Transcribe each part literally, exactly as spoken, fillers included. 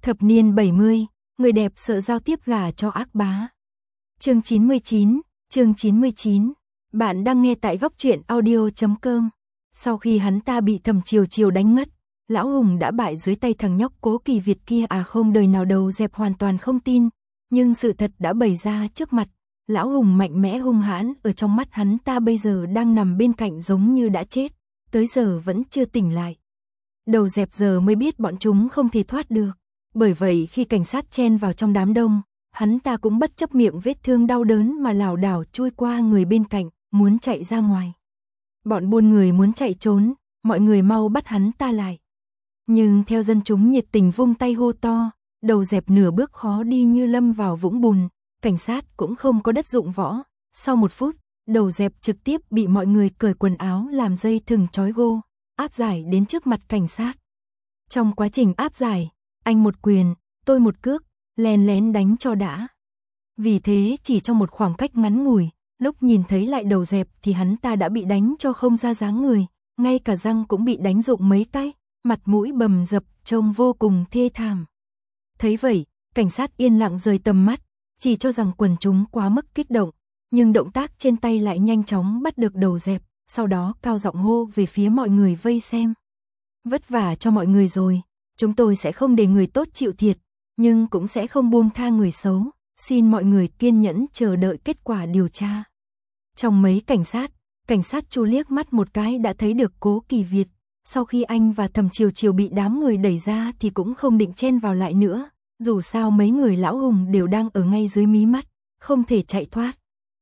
Thập niên bảy mươi, người đẹp sợ giao tiếp gả cho ác bá. Chương chín mươi chín, chương chín mươi chín. Bạn đang nghe tại góc truyện audio chấm com. Sau khi hắn ta bị Thẩm Chiều Chiều đánh ngất, Lão Hùng đã bại dưới tay thằng nhóc Cố Kỳ Việt kia à không, đời nào Đầu Dẹp hoàn toàn không tin, nhưng sự thật đã bày ra trước mặt. Lão Hùng mạnh mẽ hung hãn, ở trong mắt hắn ta bây giờ đang nằm bên cạnh giống như đã chết, tới giờ vẫn chưa tỉnh lại. Đầu Dẹp giờ mới biết bọn chúng không thể thoát được, bởi vậy khi cảnh sát chen vào trong đám đông, hắn ta cũng bất chấp miệng vết thương đau đớn mà lảo đảo chui qua người bên cạnh, muốn chạy ra ngoài. Bọn buôn người muốn chạy trốn, mọi người mau bắt hắn ta lại. Nhưng theo dân chúng nhiệt tình vung tay hô to, Đầu Dẹp nửa bước khó đi như lâm vào vũng bùn, cảnh sát cũng không có đất dụng võ. Sau một phút, Đầu Dẹp trực tiếp bị mọi người cởi quần áo làm dây thừng trói gô, áp giải đến trước mặt cảnh sát. Trong quá trình áp giải, anh một quyền, tôi một cước, lén lén đánh cho đã. Vì thế chỉ trong một khoảng cách ngắn ngủi, lúc nhìn thấy lại Đầu Dẹp thì hắn ta đã bị đánh cho không ra dáng người, ngay cả răng cũng bị đánh rụng mấy cái, mặt mũi bầm dập, trông vô cùng thê thảm. Thấy vậy, cảnh sát yên lặng rời tầm mắt, chỉ cho rằng quần chúng quá mức kích động, nhưng động tác trên tay lại nhanh chóng bắt được Đầu Dẹp, sau đó cao giọng hô về phía mọi người vây xem. Vất vả cho mọi người rồi, chúng tôi sẽ không để người tốt chịu thiệt, nhưng cũng sẽ không buông tha người xấu, xin mọi người kiên nhẫn chờ đợi kết quả điều tra. Trong mấy cảnh sát, cảnh sát Chu liếc mắt một cái đã thấy được Cố Kỳ Việt, sau khi anh và Thẩm Chiều Chiều bị đám người đẩy ra thì cũng không định chen vào lại nữa, dù sao mấy người Lão Hùng đều đang ở ngay dưới mí mắt, không thể chạy thoát.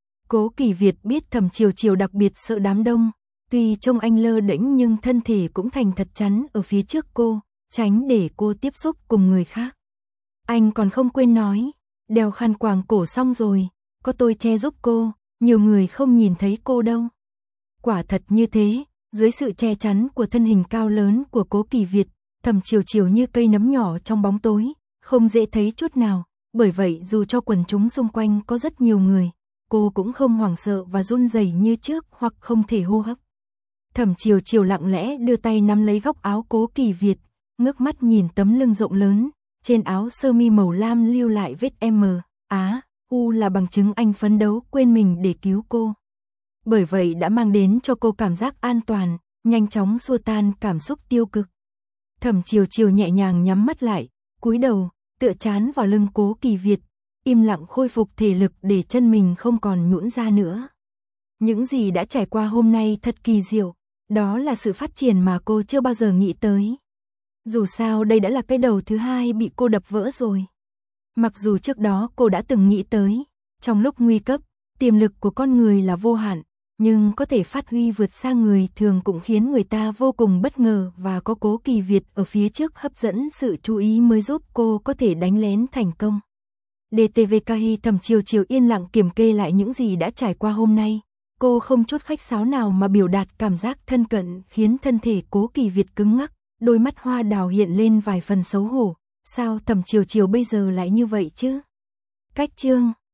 Cố Kỳ Việt biết Thẩm Chiều Chiều đặc biệt sợ đám đông, tuy trông anh lơ đễnh nhưng thân thể cũng thành thật chắn ở phía trước cô, tránh để cô tiếp xúc cùng người khác. Anh còn không quên nói, đeo khăn quàng cổ xong rồi, có tôi che giúp cô, nhiều người không nhìn thấy cô đâu. Quả thật như thế, dưới sự che chắn của thân hình cao lớn của Cố Kỳ Việt, Thẩm Chiều Chiều như cây nấm nhỏ trong bóng tối, không dễ thấy chút nào, bởi vậy dù cho quần chúng xung quanh có rất nhiều người, cô cũng không hoảng sợ và run rẩy như trước hoặc không thể hô hấp. Thẩm Chiều Chiều lặng lẽ đưa tay nắm lấy góc áo Cố Kỳ Việt, ngước mắt nhìn tấm lưng rộng lớn, trên áo sơ mi màu lam lưu lại vết M, Á, U là bằng chứng anh phấn đấu quên mình để cứu cô. Bởi vậy đã mang đến cho cô cảm giác an toàn, nhanh chóng xua tan cảm xúc tiêu cực. Thẩm Chiều Chiều nhẹ nhàng nhắm mắt lại, cúi đầu, tựa trán vào lưng Cố Kỳ Việt, im lặng khôi phục thể lực để chân mình không còn nhũn ra nữa. Những gì đã trải qua hôm nay thật kỳ diệu, đó là sự phát triển mà cô chưa bao giờ nghĩ tới. Dù sao đây đã là cái đầu thứ hai bị cô đập vỡ rồi. Mặc dù trước đó cô đã từng nghĩ tới, trong lúc nguy cấp, tiềm lực của con người là vô hạn, nhưng có thể phát huy vượt xa người thường cũng khiến người ta vô cùng bất ngờ, và có Cố Kỳ Việt ở phía trước hấp dẫn sự chú ý mới giúp cô có thể đánh lén thành công. đê tê vê ca i Thẩm Chiều Chiều yên lặng kiểm kê lại những gì đã trải qua hôm nay. Cô không chút khách sáo nào mà biểu đạt cảm giác thân cận khiến thân thể Cố Kỳ Việt cứng ngắc, đôi mắt hoa đào hiện lên vài phần xấu hổ. Sao Thẩm Chiều Chiều bây giờ lại như vậy chứ? Cách chương